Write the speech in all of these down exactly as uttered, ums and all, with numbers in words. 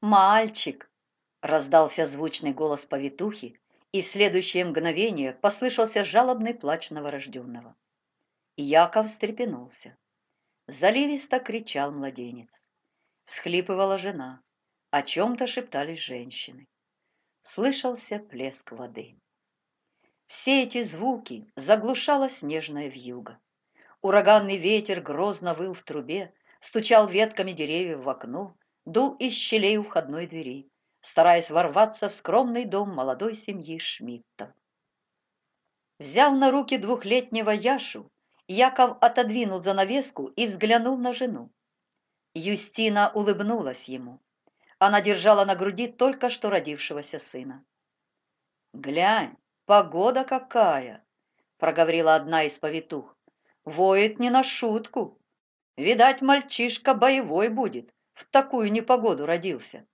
«Мальчик!» — раздался звучный голос повитухи, и в следующее мгновение послышался жалобный плач новорожденного. Яков встрепенулся. Заливисто кричал младенец. Всхлипывала жена. О чем-то шептались женщины. Слышался плеск воды. Все эти звуки заглушала снежная вьюга. Ураганный ветер грозно выл в трубе, стучал ветками деревьев в окно, дул из щелей у входной двери, стараясь ворваться в скромный дом молодой семьи Шмидтов. Взяв на руки двухлетнего Яшу, Яков отодвинул занавеску и взглянул на жену. Юстина улыбнулась ему. Она держала на груди только что родившегося сына. «Глянь, погода какая!» — проговорила одна из повитух. «Воет не на шутку. Видать, мальчишка боевой будет, в такую непогоду родился».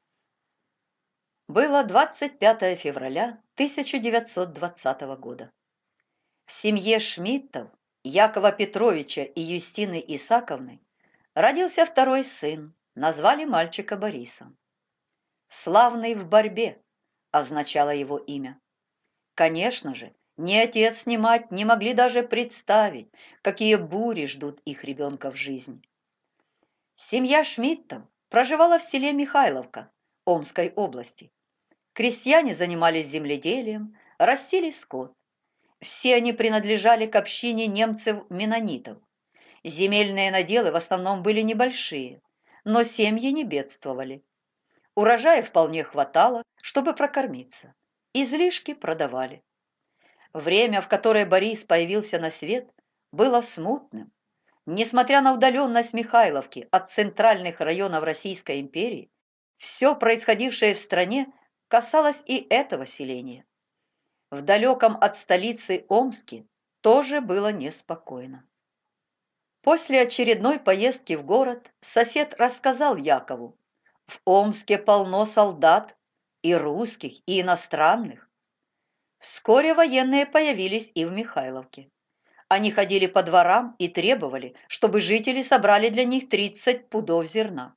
Было двадцать пятое февраля тысяча девятьсот двадцатого года. В семье Шмидтов, Якова Петровича и Юстины Исаковны, родился второй сын, назвали мальчика Борисом. «Славный в борьбе» означало его имя. Конечно же, ни отец, ни мать не могли даже представить, какие бури ждут их ребенка в жизни. Семья Шмидтов проживала в селе Михайловка Омской области. Крестьяне занимались земледелием, растили скот. Все они принадлежали к общине немцев-меннонитов. Земельные наделы в основном были небольшие, но семьи не бедствовали. Урожая вполне хватало, чтобы прокормиться. Излишки продавали. Время, в которое Борис появился на свет, было смутным. Несмотря на удаленность Михайловки от центральных районов Российской империи, все происходившее в стране касалось и этого селения. В далеком от столицы Омске тоже было неспокойно. После очередной поездки в город сосед рассказал Якову: «В Омске полно солдат, и русских, и иностранных». Вскоре военные появились и в Михайловке. Они ходили по дворам и требовали, чтобы жители собрали для них тридцать пудов зерна.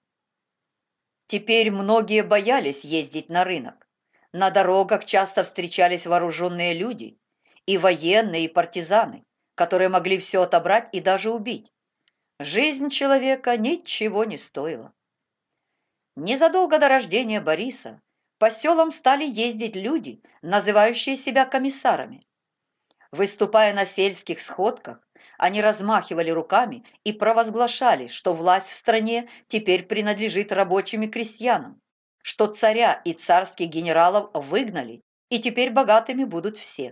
Теперь многие боялись ездить на рынок. На дорогах часто встречались вооруженные люди, и военные, и партизаны, которые могли все отобрать и даже убить. Жизнь человека ничего не стоила. Незадолго до рождения Бориса по селам стали ездить люди, называющие себя комиссарами. Выступая на сельских сходках, они размахивали руками и провозглашали, что власть в стране теперь принадлежит рабочим и крестьянам, что царя и царских генералов выгнали, и теперь богатыми будут все.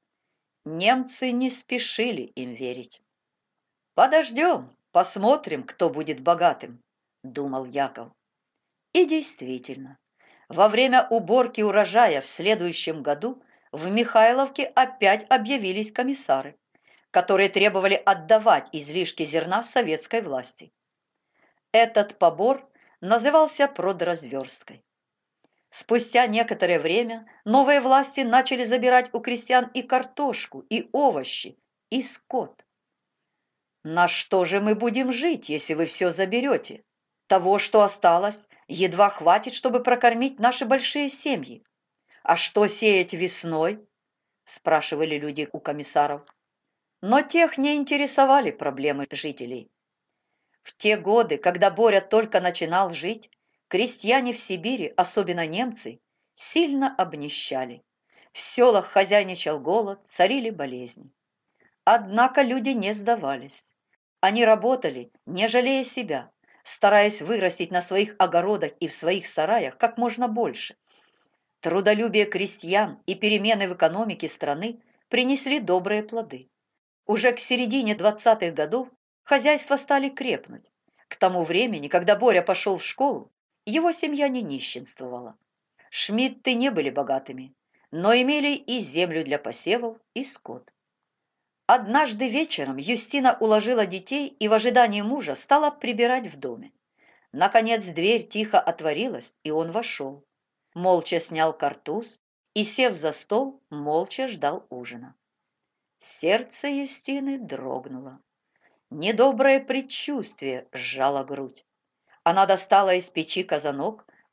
Немцы не спешили им верить. «Подождем, посмотрим, кто будет богатым», — думал Яков. И действительно, во время уборки урожая в следующем году в Михайловке опять объявились комиссары, которые требовали отдавать излишки зерна советской власти. Этот побор назывался продразверсткой. Спустя некоторое время новые власти начали забирать у крестьян и картошку, и овощи, и скот. «На что же мы будем жить, если вы все заберете? Того, что осталось, едва хватит, чтобы прокормить наши большие семьи. А что сеять весной?» – спрашивали люди у комиссаров. Но тех не интересовали проблемы жителей. В те годы, когда Боря только начинал жить, крестьяне в Сибири, особенно немцы, сильно обнищали. В селах хозяйничал голод, царили болезни. Однако люди не сдавались. Они работали, не жалея себя, стараясь вырастить на своих огородах и в своих сараях как можно больше. Трудолюбие крестьян и перемены в экономике страны принесли добрые плоды. Уже к середине двадцатых годов хозяйства стали крепнуть. К тому времени, когда Боря пошел в школу, его семья не нищенствовала. Шмидты не были богатыми, но имели и землю для посевов, и скот. Однажды вечером Юстина уложила детей и в ожидании мужа стала прибирать в доме. Наконец дверь тихо отворилась, и он вошел. Молча снял картуз и, сев за стол, молча ждал ужина. Сердце Юстины дрогнуло. Недоброе предчувствие сжало грудь. Она достала из печи казанок,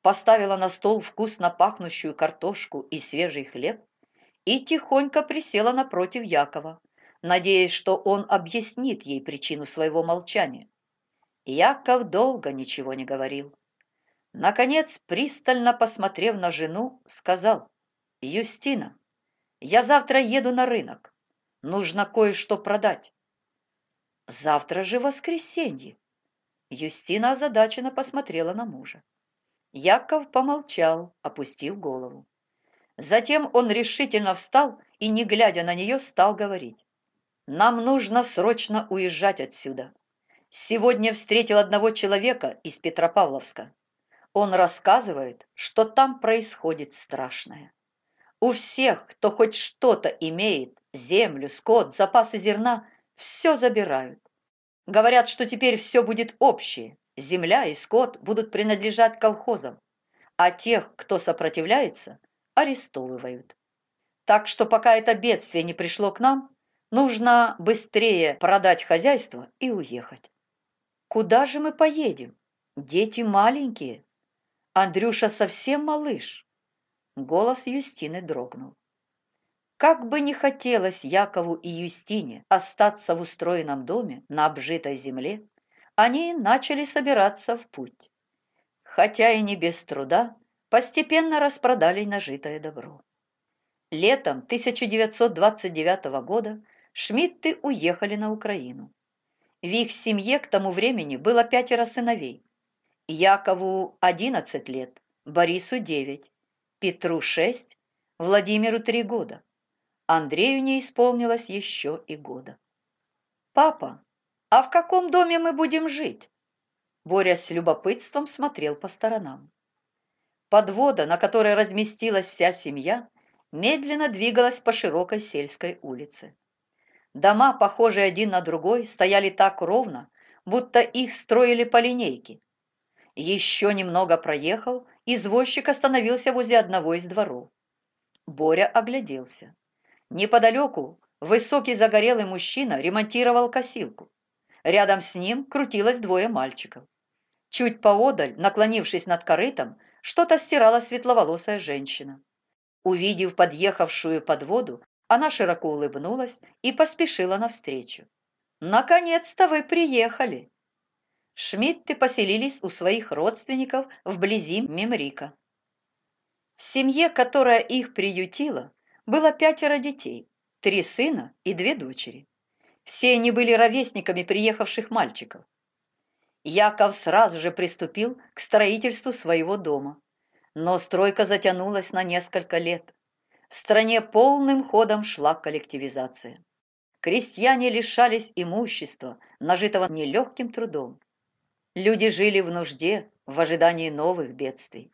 поставила на стол вкусно пахнущую картошку и свежий хлеб и тихонько присела напротив Якова, надеясь, что он объяснит ей причину своего молчания. Яков долго ничего не говорил. Наконец, пристально посмотрев на жену, сказал: «Юстина, я завтра еду на рынок. Нужно кое-что продать». «Завтра же воскресенье». Юстина озадаченно посмотрела на мужа. Яков помолчал, опустив голову. Затем он решительно встал и, не глядя на нее, стал говорить: «Нам нужно срочно уезжать отсюда. Сегодня встретил одного человека из Петропавловска. Он рассказывает, что там происходит страшное. У всех, кто хоть что-то имеет, землю, скот, запасы зерна, все забирают. Говорят, что теперь все будет общее, земля и скот будут принадлежать колхозам, а тех, кто сопротивляется, арестовывают. Так что пока это бедствие не пришло к нам, нужно быстрее продать хозяйство и уехать». «Куда же мы поедем? Дети маленькие. Андрюша совсем малыш». Голос Юстины дрогнул. Как бы ни хотелось Якову и Юстине остаться в устроенном доме на обжитой земле, они начали собираться в путь. Хотя и не без труда, постепенно распродали нажитое добро. Летом тысяча девятьсот двадцать девятого года Шмидты уехали на Украину. В их семье к тому времени было пятеро сыновей. Якову одиннадцать лет, Борису девять, Петру шесть, Владимиру три года. Андрею не исполнилось еще и года. «Папа, а в каком доме мы будем жить?» Боря с любопытством смотрел по сторонам. Подвода, на которой разместилась вся семья, медленно двигалась по широкой сельской улице. Дома, похожие один на другой, стояли так ровно, будто их строили по линейке. Еще немного проехал, извозчик остановился возле одного из дворов. Боря огляделся. Неподалеку высокий загорелый мужчина ремонтировал косилку. Рядом с ним крутилось двое мальчиков. Чуть поодаль, наклонившись над корытом, что-то стирала светловолосая женщина. Увидев подъехавшую подводу, она широко улыбнулась и поспешила навстречу. «Наконец-то вы приехали!» Шмидты поселились у своих родственников вблизи Мемрика. В семье, которая их приютила, было пятеро детей, три сына и две дочери. Все они были ровесниками приехавших мальчиков. Яков сразу же приступил к строительству своего дома, но стройка затянулась на несколько лет. В стране полным ходом шла коллективизация. Крестьяне лишались имущества, нажитого нелегким трудом. Люди жили в нужде, в ожидании новых бедствий.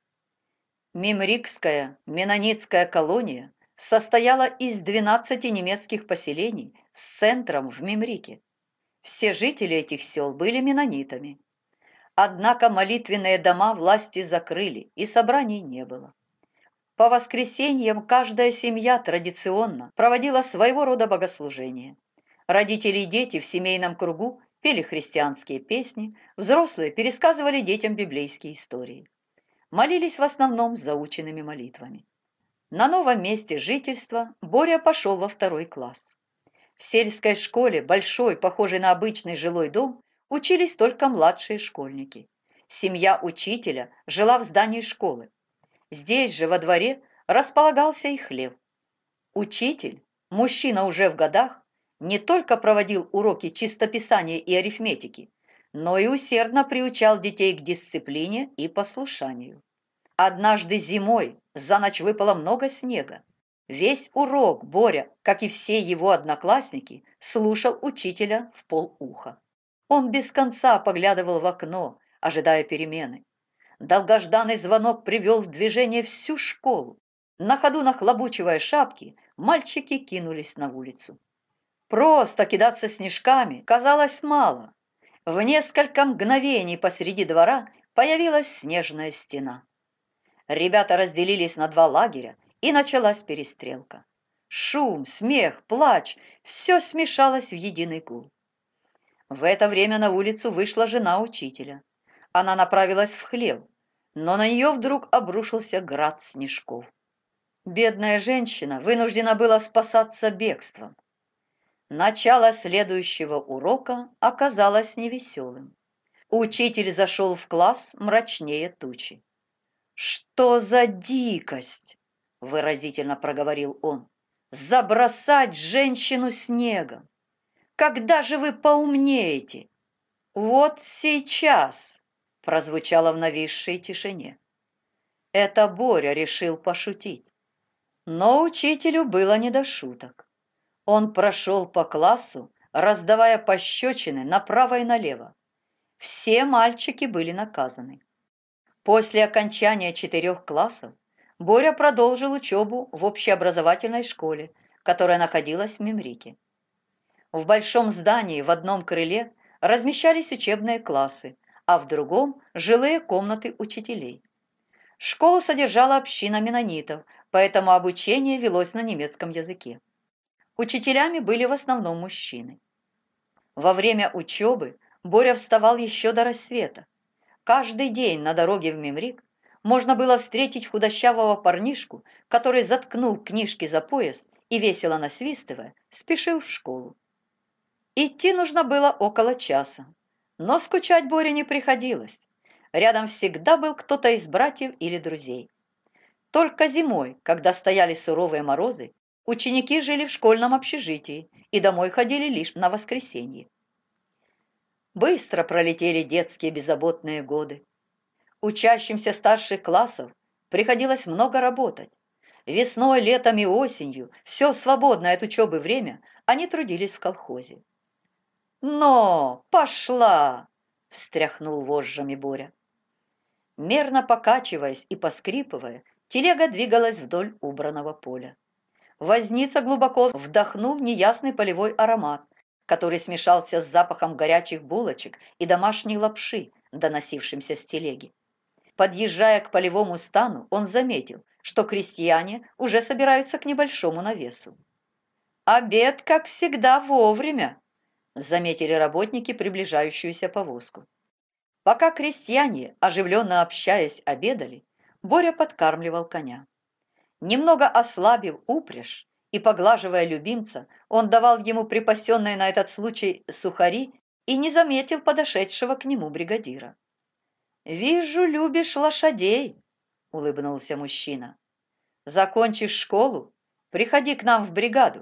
Мемрикская менонитская колония состояла из двенадцати немецких поселений с центром в Мемрике. Все жители этих сел были менонитами. Однако молитвенные дома власти закрыли, и собраний не было. По воскресеньям каждая семья традиционно проводила своего рода богослужение. Родители и дети в семейном кругу пели христианские песни, взрослые пересказывали детям библейские истории. Молились в основном заученными молитвами. На новом месте жительства Боря пошел во второй класс. В сельской школе, большой, похожей на обычный жилой дом, учились только младшие школьники. Семья учителя жила в здании школы. Здесь же, во дворе, располагался и хлев. Учитель, мужчина уже в годах, не только проводил уроки чистописания и арифметики, но и усердно приучал детей к дисциплине и послушанию. Однажды зимой за ночь выпало много снега. Весь урок Боря, как и все его одноклассники, слушал учителя в полуха. Он без конца поглядывал в окно, ожидая перемены. Долгожданный звонок привел в движение всю школу. На ходу нахлобучивая шапки, мальчики кинулись на улицу. Просто кидаться снежками казалось мало. В несколько мгновений посреди двора появилась снежная стена. Ребята разделились на два лагеря, и началась перестрелка. Шум, смех, плач – все смешалось в единый гул. В это время на улицу вышла жена учителя. Она направилась в хлев, но на нее вдруг обрушился град снежков. Бедная женщина вынуждена была спасаться бегством. Начало следующего урока оказалось невеселым. Учитель зашел в класс мрачнее тучи. «Что за дикость!» – выразительно проговорил он. «Забросать женщину снегом! Когда же вы поумнеете?» «Вот сейчас!» – прозвучало в нависшей тишине. Это Боря решил пошутить. Но учителю было не до шуток. Он прошел по классу, раздавая пощечины направо и налево. Все мальчики были наказаны. После окончания четырех классов Боря продолжил учебу в общеобразовательной школе, которая находилась в Мемрике. В большом здании в одном крыле размещались учебные классы, а в другом – жилые комнаты учителей. Школу содержала община меннонитов, поэтому обучение велось на немецком языке. Учителями были в основном мужчины. Во время учебы Боря вставал еще до рассвета. Каждый день на дороге в Мемрик можно было встретить худощавого парнишку, который, заткнул книжки за пояс и, весело насвистывая, спешил в школу. Идти нужно было около часа, но скучать Боре не приходилось. Рядом всегда был кто-то из братьев или друзей. Только зимой, когда стояли суровые морозы, ученики жили в школьном общежитии и домой ходили лишь на воскресенье. Быстро пролетели детские беззаботные годы. Учащимся старших классов приходилось много работать. Весной, летом и осенью, все свободное от учебы время, они трудились в колхозе. «Но, пошла!» – встряхнул вожжами Боря. Мерно покачиваясь и поскрипывая, телега двигалась вдоль убранного поля. Возница глубоко вдохнул неясный полевой аромат, который смешался с запахом горячих булочек и домашней лапши, доносившимся с телеги. Подъезжая к полевому стану, он заметил, что крестьяне уже собираются к небольшому навесу. «Обед, как всегда, вовремя», – заметили работники приближающуюся повозку. Пока крестьяне, оживленно общаясь, обедали, Боря подкармливал коня. Немного ослабив упряжь и поглаживая любимца, он давал ему припасенные на этот случай сухари и не заметил подошедшего к нему бригадира. «Вижу, любишь лошадей», – улыбнулся мужчина. «Закончишь школу, приходи к нам в бригаду».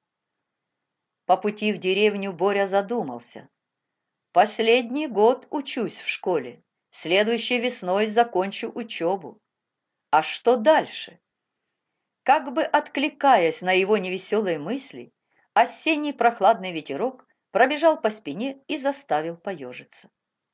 По пути в деревню Боря задумался. «Последний год учусь в школе, следующей весной закончу учебу. А что дальше?» Как бы откликаясь на его невеселые мысли, осенний прохладный ветерок пробежал по спине и заставил поежиться.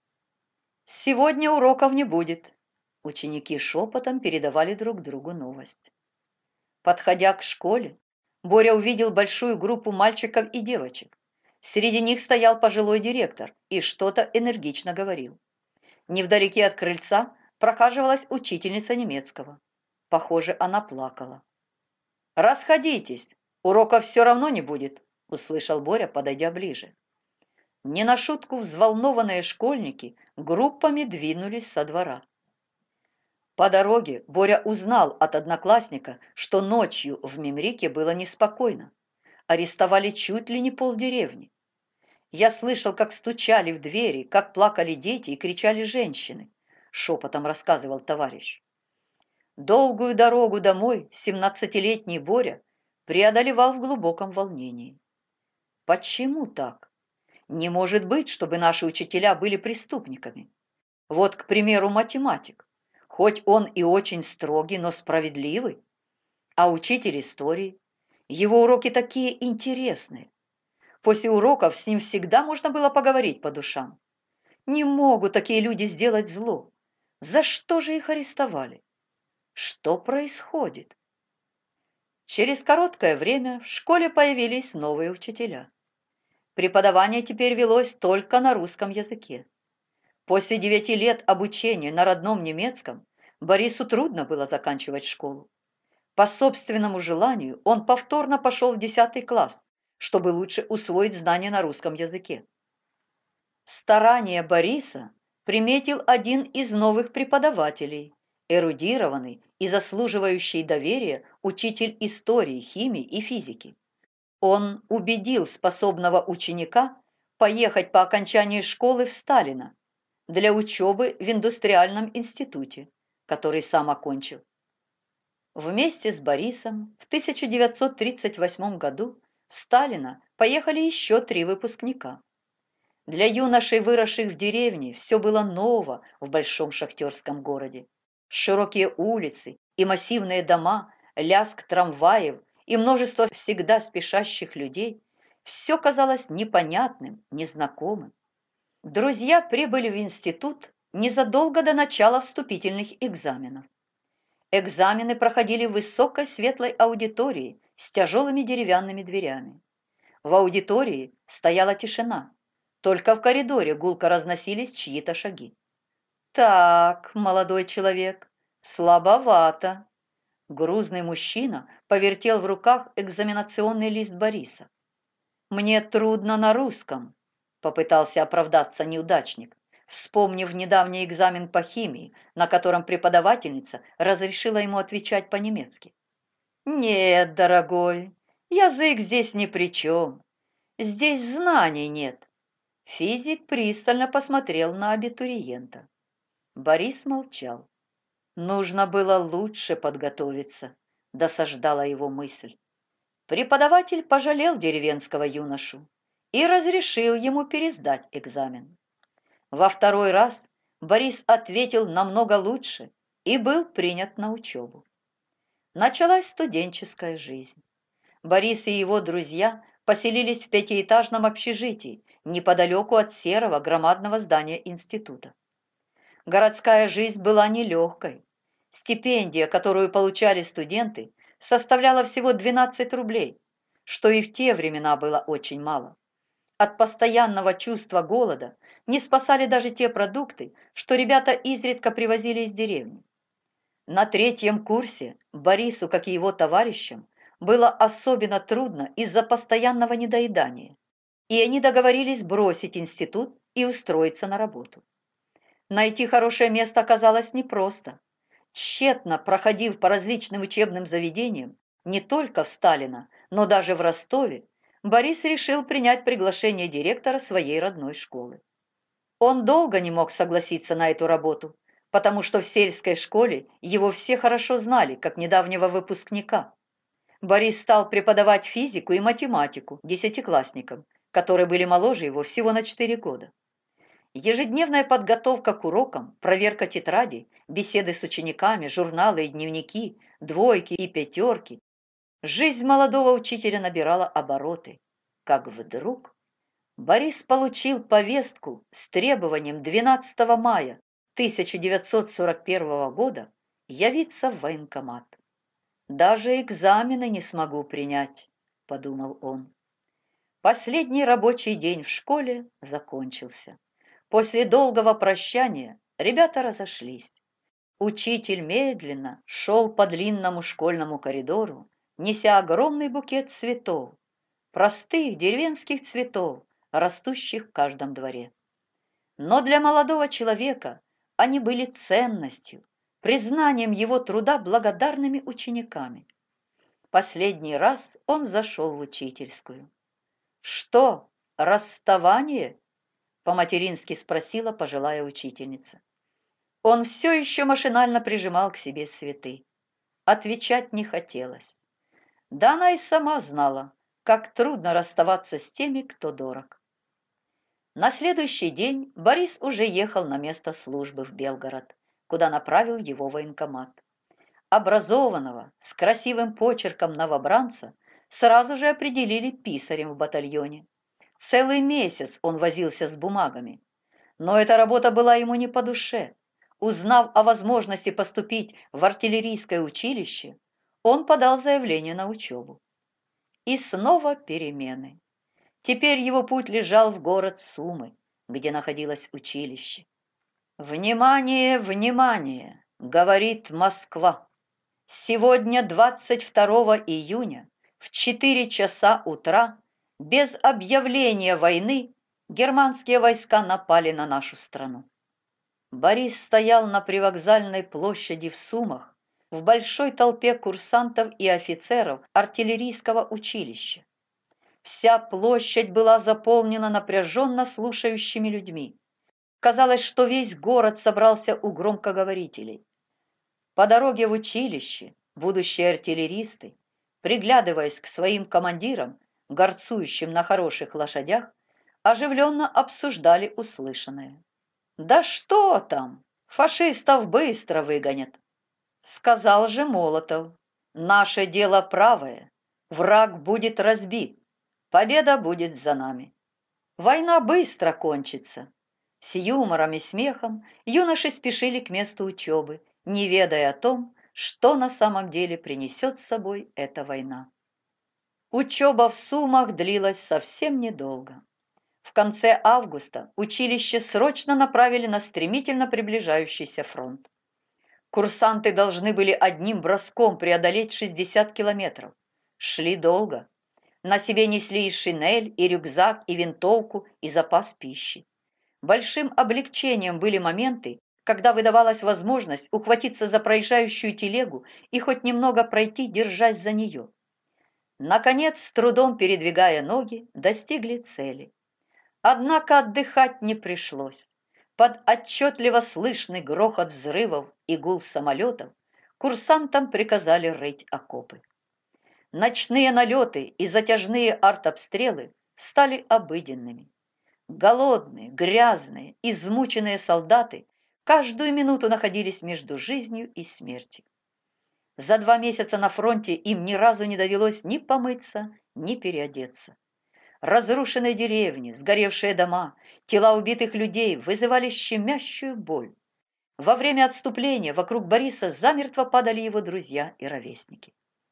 «Сегодня уроков не будет», – ученики шепотом передавали друг другу новость. Подходя к школе, Боря увидел большую группу мальчиков и девочек. Среди них стоял пожилой директор и что-то энергично говорил. Невдалеке от крыльца прохаживалась учительница немецкого. Похоже, она плакала. «Расходитесь, уроков все равно не будет», – услышал Боря, подойдя ближе. Не на шутку взволнованные школьники группами двинулись со двора. По дороге Боря узнал от одноклассника, что ночью в Мемрике было неспокойно. Арестовали чуть ли не полдеревни. «Я слышал, как стучали в двери, как плакали дети и кричали женщины», – шепотом рассказывал товарищ. Долгую дорогу домой семнадцатилетний Боря преодолевал в глубоком волнении. Почему так? Не может быть, чтобы наши учителя были преступниками. Вот, к примеру, математик. Хоть он и очень строгий, но справедливый. А учитель истории? Его уроки такие интересные. После уроков с ним всегда можно было поговорить по душам. Не могут такие люди сделать зло. За что же их арестовали? Что происходит? Через короткое время в школе появились новые учителя. Преподавание теперь велось только на русском языке. После девяти лет обучения на родном немецком Борису трудно было заканчивать школу. По собственному желанию он повторно пошел в десятый класс, чтобы лучше усвоить знания на русском языке. Старания Бориса приметил один из новых преподавателей, эрудированный и заслуживающий доверия учитель истории, химии и физики. Он убедил способного ученика поехать по окончании школы в Сталино для учебы в индустриальном институте, который сам окончил. Вместе с Борисом в тысяча девятьсот тридцать восьмом году в Сталино поехали еще три выпускника. Для юношей, выросших в деревне, все было ново в большом шахтерском городе. Широкие улицы и массивные дома, лязг трамваев и множество всегда спешащих людей – все казалось непонятным, незнакомым. Друзья прибыли в институт незадолго до начала вступительных экзаменов. Экзамены проходили в высокой светлой аудитории с тяжелыми деревянными дверями. В аудитории стояла тишина. Только в коридоре гулко разносились чьи-то шаги. «Так, молодой человек, слабовато». Грузный мужчина повертел в руках экзаменационный лист Бориса. «Мне трудно на русском», — попытался оправдаться неудачник, вспомнив недавний экзамен по химии, на котором преподавательница разрешила ему отвечать по-немецки. «Нет, дорогой, язык здесь ни при чем. Здесь знаний нет». Физик пристально посмотрел на абитуриента. Борис молчал. Нужно было лучше подготовиться, досаждала его мысль. Преподаватель пожалел деревенского юношу и разрешил ему пересдать экзамен. Во второй раз Борис ответил намного лучше и был принят на учебу. Началась студенческая жизнь. Борис и его друзья поселились в пятиэтажном общежитии неподалеку от серого громадного здания института. Городская жизнь была нелегкой. Стипендия, которую получали студенты, составляла всего двенадцать рублей, что и в те времена было очень мало. От постоянного чувства голода не спасали даже те продукты, что ребята изредка привозили из деревни. На третьем курсе Борису, как и его товарищам, было особенно трудно из-за постоянного недоедания, и они договорились бросить институт и устроиться на работу. Найти хорошее место оказалось непросто. Тщетно проходив по различным учебным заведениям, не только в Сталино, но даже в Ростове, Борис решил принять приглашение директора своей родной школы. Он долго не мог согласиться на эту работу, потому что в сельской школе его все хорошо знали, как недавнего выпускника. Борис стал преподавать физику и математику десятиклассникам, которые были моложе его всего на четыре года. Ежедневная подготовка к урокам, проверка тетрадей, беседы с учениками, журналы и дневники, двойки и пятерки. Жизнь молодого учителя набирала обороты. Как вдруг Борис получил повестку с требованием двенадцатого мая тысяча девятьсот сорок первого года явиться в военкомат. «Даже экзамены не смогу принять», – подумал он. Последний рабочий день в школе закончился. После долгого прощания ребята разошлись. Учитель медленно шел по длинному школьному коридору, неся огромный букет цветов, простых деревенских цветов, растущих в каждом дворе. Но для молодого человека они были ценностью, признанием его труда благодарными учениками. Последний раз он зашел в учительскую. «Что, расставание?» – по-матерински спросила пожилая учительница. Он все еще машинально прижимал к себе цветы. Отвечать не хотелось. Да она и сама знала, как трудно расставаться с теми, кто дорог. На следующий день Борис уже ехал на место службы в Белгород, куда направил его военкомат. Образованного, с красивым почерком новобранца сразу же определили писарем в батальоне. Целый месяц он возился с бумагами, но эта работа была ему не по душе. Узнав о возможности поступить в артиллерийское училище, он подал заявление на учебу. И снова перемены. Теперь его путь лежал в город Сумы, где находилось училище. «Внимание, внимание!» — говорит Москва. Сегодня, двадцать второго июня, в четыре часа утра, без объявления войны, германские войска напали на нашу страну. Борис стоял на привокзальной площади в Сумах в большой толпе курсантов и офицеров артиллерийского училища. Вся площадь была заполнена напряженно слушающими людьми. Казалось, что весь город собрался у громкоговорителей. По дороге в училище будущие артиллеристы, приглядываясь к своим командирам, горцующим на хороших лошадях, оживленно обсуждали услышанное. «Да что там? Фашистов быстро выгонят!» Сказал же Молотов: «Наше дело правое, враг будет разбит, победа будет за нами. Война быстро кончится». С юмором и смехом юноши спешили к месту учебы, не ведая о том, что на самом деле принесет с собой эта война. Учеба в Сумах длилась совсем недолго. В конце августа училище срочно направили на стремительно приближающийся фронт. Курсанты должны были одним броском преодолеть шестьдесят километров. Шли долго. На себе несли и шинель, и рюкзак, и винтовку, и запас пищи. Большим облегчением были моменты, когда выдавалась возможность ухватиться за проезжающую телегу и хоть немного пройти, держась за нее. Наконец, с трудом передвигая ноги, достигли цели. Однако отдыхать не пришлось. Под отчетливо слышный грохот взрывов и гул самолетов курсантам приказали рыть окопы. Ночные налеты и затяжные артобстрелы стали обыденными. Голодные, грязные, измученные солдаты каждую минуту находились между жизнью и смертью. За два месяца на фронте им ни разу не довелось ни помыться, ни переодеться. Разрушенные деревни, сгоревшие дома, тела убитых людей вызывали щемящую боль. Во время отступления вокруг Бориса замертво падали его друзья и ровесники.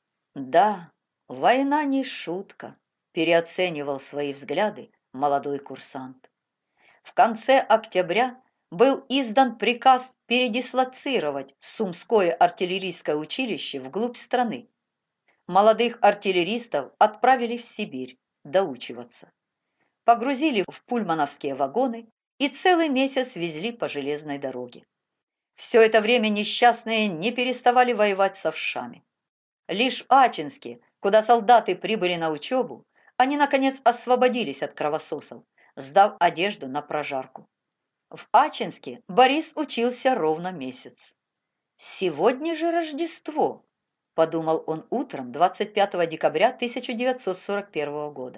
Да, война не шутка, переоценивал свои взгляды молодой курсант. В конце октября был издан приказ передислоцировать Сумское артиллерийское училище вглубь страны. Молодых артиллеристов отправили в Сибирь доучиваться. Погрузили в пульмановские вагоны и целый месяц везли по железной дороге. Все это время несчастные не переставали воевать с овшами. Лишь в Ачинске, куда солдаты прибыли на учебу, они, наконец, освободились от кровососов, сдав одежду на прожарку. В Ачинске Борис учился ровно месяц. «Сегодня же Рождество», – подумал он утром двадцать пятого декабря тысяча девятьсот сорок первого года.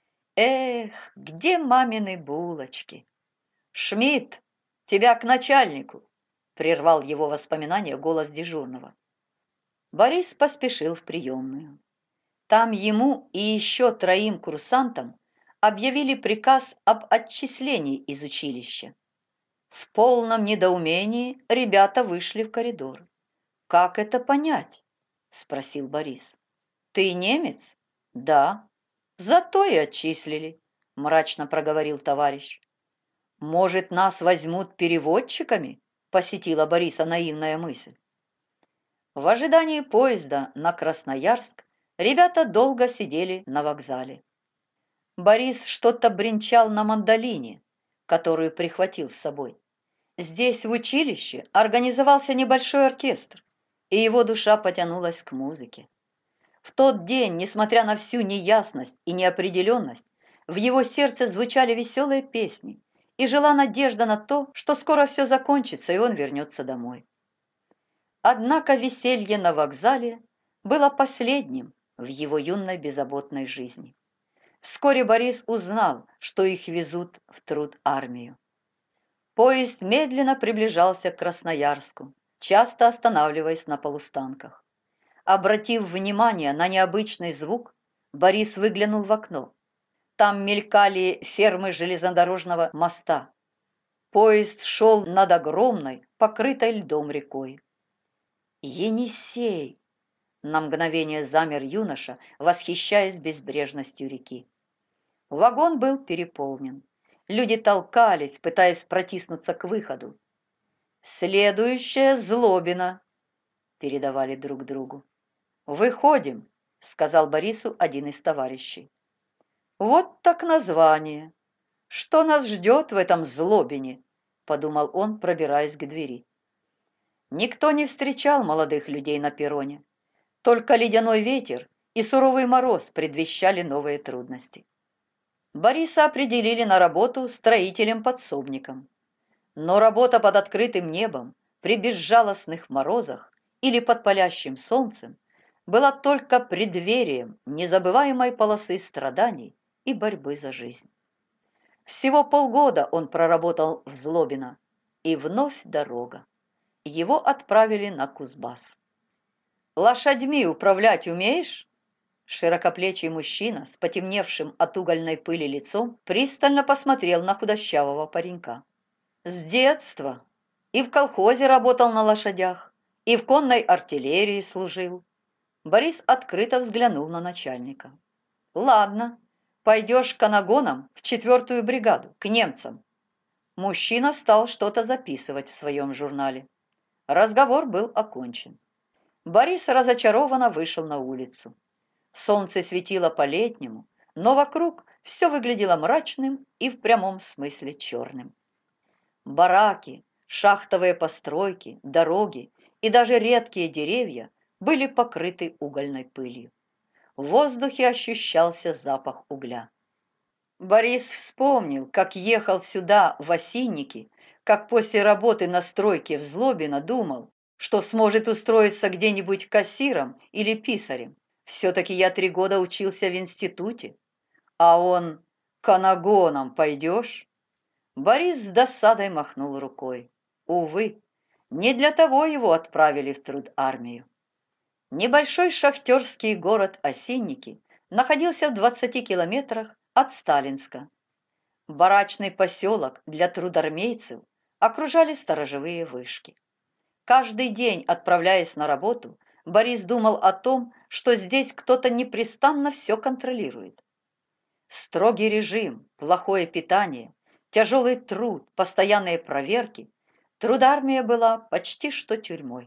«Эх, где мамины булочки?» «Шмидт, тебя к начальнику!» – прервал его воспоминания голос дежурного. Борис поспешил в приемную. Там ему и еще троим курсантам объявили приказ об отчислении из училища. В полном недоумении ребята вышли в коридор. «Как это понять?» – спросил Борис. «Ты немец?» «Да». «Зато и отчислили», – мрачно проговорил товарищ. «Может, нас возьмут переводчиками?» – посетила Бориса наивная мысль. В ожидании поезда на Красноярск ребята долго сидели на вокзале. Борис что-то бренчал на мандолине, которую прихватил с собой. Здесь, в училище, организовался небольшой оркестр, и его душа потянулась к музыке. В тот день, несмотря на всю неясность и неопределенность, в его сердце звучали веселые песни, и жила надежда на то, что скоро все закончится, и он вернется домой. Однако веселье на вокзале было последним в его юной беззаботной жизни. Вскоре Борис узнал, что их везут в труд армию. Поезд медленно приближался к Красноярску, часто останавливаясь на полустанках. Обратив внимание на необычный звук, Борис выглянул в окно. Там мелькали фермы железнодорожного моста. Поезд шел над огромной, покрытой льдом рекой. «Енисей!» – на мгновение замер юноша, восхищаясь безбрежностью реки. Вагон был переполнен. Люди толкались, пытаясь протиснуться к выходу. «Следующая Злобина!» – передавали друг другу. «Выходим!» – сказал Борису один из товарищей. «Вот так название! Что нас ждет в этом Злобине?» подумал он, пробираясь к двери. Никто не встречал молодых людей на перроне. Только ледяной ветер и суровый мороз предвещали новые трудности. Бориса определили на работу строителем-подсобником. Но работа под открытым небом, при безжалостных морозах или под палящим солнцем была только преддверием незабываемой полосы страданий и борьбы за жизнь. Всего полгода он проработал в Злобино, и вновь дорога. Его отправили на Кузбасс. «Лошадьми управлять умеешь?» Широкоплечий мужчина с потемневшим от угольной пыли лицом пристально посмотрел на худощавого паренька. «С детства. И в колхозе работал на лошадях, и в конной артиллерии служил». Борис открыто взглянул на начальника. «Ладно, пойдешь канагоном в четвертую бригаду, к немцам». Мужчина стал что-то записывать в своем журнале. Разговор был окончен. Борис разочарованно вышел на улицу. Солнце светило по-летнему, но вокруг все выглядело мрачным и в прямом смысле черным. Бараки, шахтовые постройки, дороги и даже редкие деревья были покрыты угольной пылью. В воздухе ощущался запах угля. Борис вспомнил, как ехал сюда в Осинники, как после работы на стройке в Злобино думал, что сможет устроиться где-нибудь кассиром или писарем. Все-таки я три года учился в институте. А он: «Канагоном пойдешь?» Борис с досадой махнул рукой. Увы, не для того его отправили в трудармию. Небольшой шахтерский город Осинники находился в двадцати километрах от Сталинска. Барачный поселок для трудармейцев окружали сторожевые вышки. Каждый день, отправляясь на работу, Борис думал о том, что здесь кто-то непрестанно все контролирует. Строгий режим, плохое питание, тяжелый труд, постоянные проверки. Трудармия была почти что тюрьмой.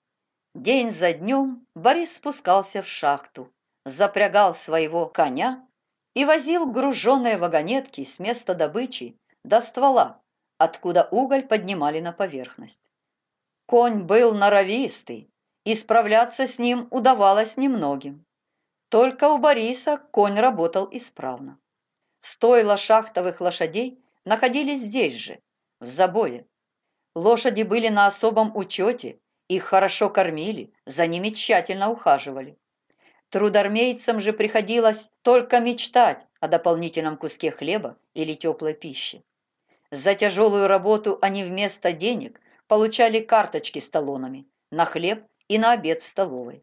День за днем Борис спускался в шахту, запрягал своего коня и возил груженные вагонетки с места добычи до ствола, откуда уголь поднимали на поверхность. Конь был норовистый, и справляться с ним удавалось немногим. Только у Бориса конь работал исправно. Стойла шахтовых лошадей находились здесь же, в забое. Лошади были на особом учете, их хорошо кормили, за ними тщательно ухаживали. Трудармейцам же приходилось только мечтать о дополнительном куске хлеба или теплой пищи. За тяжелую работу они вместо денег получали карточки с талонами на хлеб и на обед в столовой.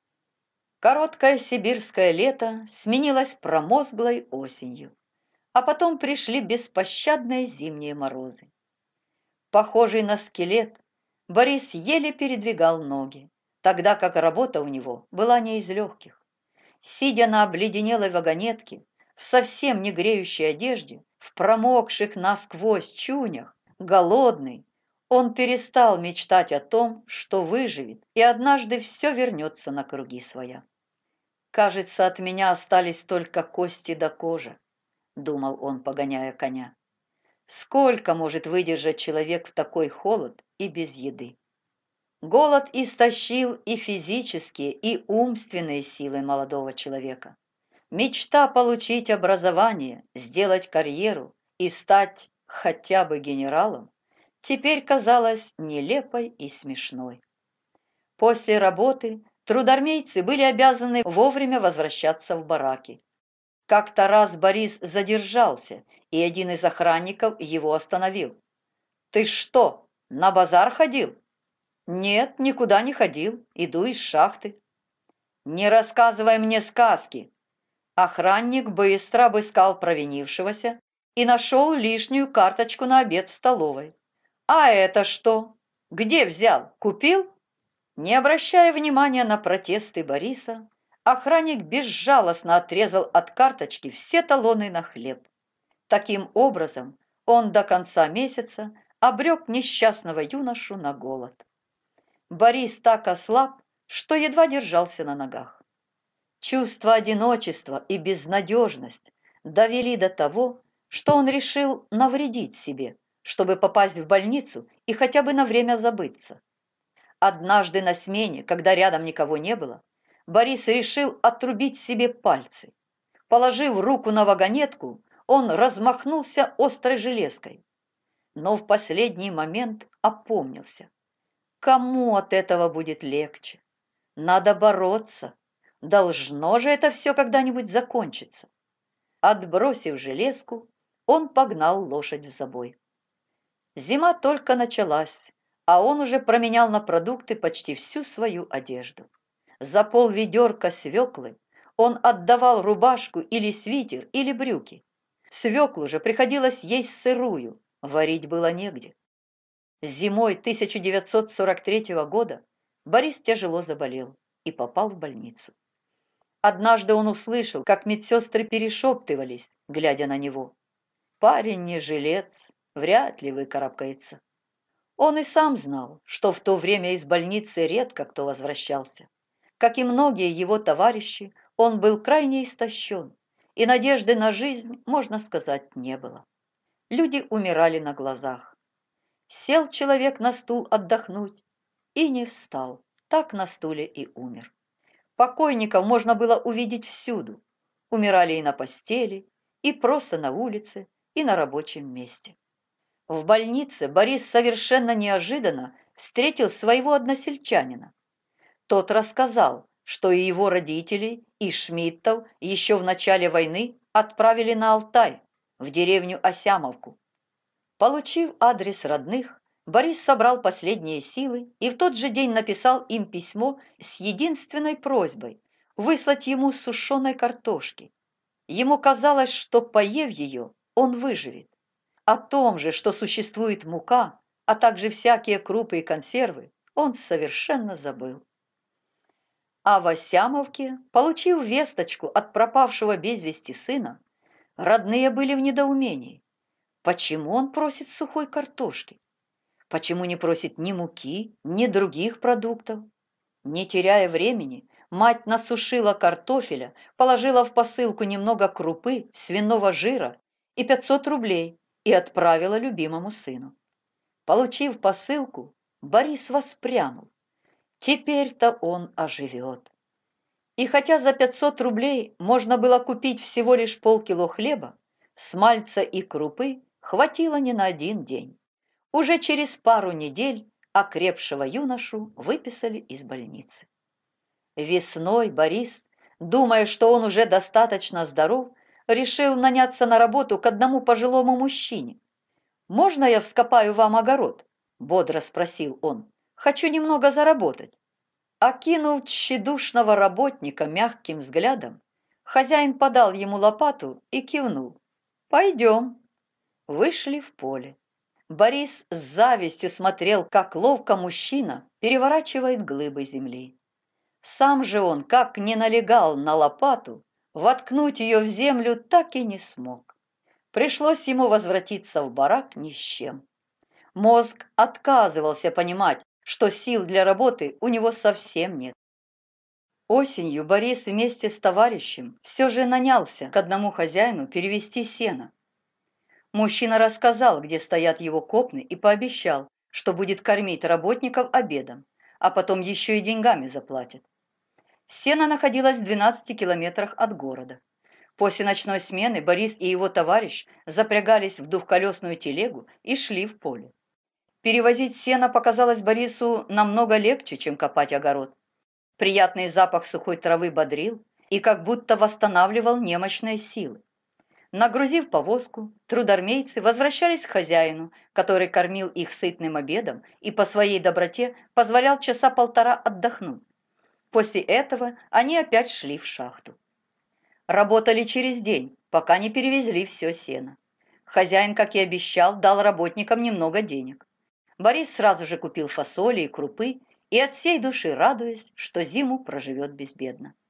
Короткое сибирское лето сменилось промозглой осенью, а потом пришли беспощадные зимние морозы. Похожий на скелет, Борис еле передвигал ноги, тогда как работа у него была не из легких. Сидя на обледенелой вагонетке, в совсем не греющей одежде, в промокших насквозь чунях, голодный, он перестал мечтать о том, что выживет, и однажды все вернется на круги своя. «Кажется, от меня остались только кости да кожа», — думал он, погоняя коня. «Сколько может выдержать человек в такой холод и без еды?» Голод истощил и физические, и умственные силы молодого человека. Мечта получить образование, сделать карьеру и стать хотя бы генералом теперь казалась нелепой и смешной. После работы трудармейцы были обязаны вовремя возвращаться в бараки. Как-то раз Борис задержался, и один из охранников его остановил. «Ты что, на базар ходил?» «Нет, никуда не ходил, иду из шахты». «Не рассказывай мне сказки». Охранник быстро обыскал провинившегося и нашел лишнюю карточку на обед в столовой. «А это что? Где взял? Купил?» Не обращая внимания на протесты Бориса, охранник безжалостно отрезал от карточки все талоны на хлеб. Таким образом, он до конца месяца обрек несчастного юношу на голод. Борис так ослаб, что едва держался на ногах. Чувство одиночества и безнадежность довели до того, что он решил навредить себе, чтобы попасть в больницу и хотя бы на время забыться. Однажды на смене, когда рядом никого не было, Борис решил отрубить себе пальцы. Положив руку на вагонетку, он размахнулся острой железкой, но в последний момент опомнился. Кому от этого будет легче? Надо бороться. Должно же это все когда-нибудь закончиться. Отбросив железку, он погнал лошадь в забой. Зима только началась, а он уже променял на продукты почти всю свою одежду. За полведерка свеклы он отдавал рубашку или свитер, или брюки. Свеклу же приходилось есть сырую, варить было негде. Зимой тысяча девятьсот сорок третьего года Борис тяжело заболел и попал в больницу. Однажды он услышал, как медсестры перешептывались, глядя на него. «Парень не жилец, вряд ли выкарабкается». Он и сам знал, что в то время из больницы редко кто возвращался. Как и многие его товарищи, он был крайне истощен, и надежды на жизнь, можно сказать, не было. Люди умирали на глазах. Сел человек на стул отдохнуть и не встал, так на стуле и умер. Покойников можно было увидеть всюду. Умирали и на постели, и просто на улице, и на рабочем месте. В больнице Борис совершенно неожиданно встретил своего односельчанина. Тот рассказал, что и его родителей, и Шмидтов еще в начале войны отправили на Алтай, в деревню Осямовку. Получив адрес родных, Борис собрал последние силы и в тот же день написал им письмо с единственной просьбой выслать ему сушеной картошки. Ему казалось, что, поев ее, он выживет. О том же, что существует мука, а также всякие крупы и консервы, он совершенно забыл. А в Осямовке, получив весточку от пропавшего без вести сына, родные были в недоумении. Почему он просит сухой картошки? Почему не просит ни муки, ни других продуктов? Не теряя времени, мать насушила картофеля, положила в посылку немного крупы, свиного жира и пятьсот рублей и отправила любимому сыну. Получив посылку, Борис воспрянул. Теперь-то он оживет. И хотя за пятьсот рублей можно было купить всего лишь полкило хлеба, смальца и крупы хватило не на один день. Уже через пару недель окрепшего юношу выписали из больницы. Весной Борис, думая, что он уже достаточно здоров, решил наняться на работу к одному пожилому мужчине. «Можно я вскопаю вам огород?» – бодро спросил он. «Хочу немного заработать». Окинув тщедушного работника мягким взглядом, хозяин подал ему лопату и кивнул. «Пойдем». Вышли в поле. Борис с завистью смотрел, как ловко мужчина переворачивает глыбы земли. Сам же он, как ни налегал на лопату, воткнуть ее в землю так и не смог. Пришлось ему возвратиться в барак ни с чем. Мозг отказывался понимать, что сил для работы у него совсем нет. Осенью Борис вместе с товарищем все же нанялся к одному хозяину перевезти сено. Мужчина рассказал, где стоят его копны, и пообещал, что будет кормить работников обедом, а потом еще и деньгами заплатит. Сено находилось в двенадцати километрах от города. После ночной смены Борис и его товарищ запрягались в двухколесную телегу и шли в поле. Перевозить сено показалось Борису намного легче, чем копать огород. Приятный запах сухой травы бодрил и как будто восстанавливал немощные силы. Нагрузив повозку, трудармейцы возвращались к хозяину, который кормил их сытным обедом и по своей доброте позволял часа полтора отдохнуть. После этого они опять шли в шахту. Работали через день, пока не перевезли все сено. Хозяин, как и обещал, дал работникам немного денег. Борис сразу же купил фасоли и крупы и от всей души радуясь, что зиму проживет безбедно.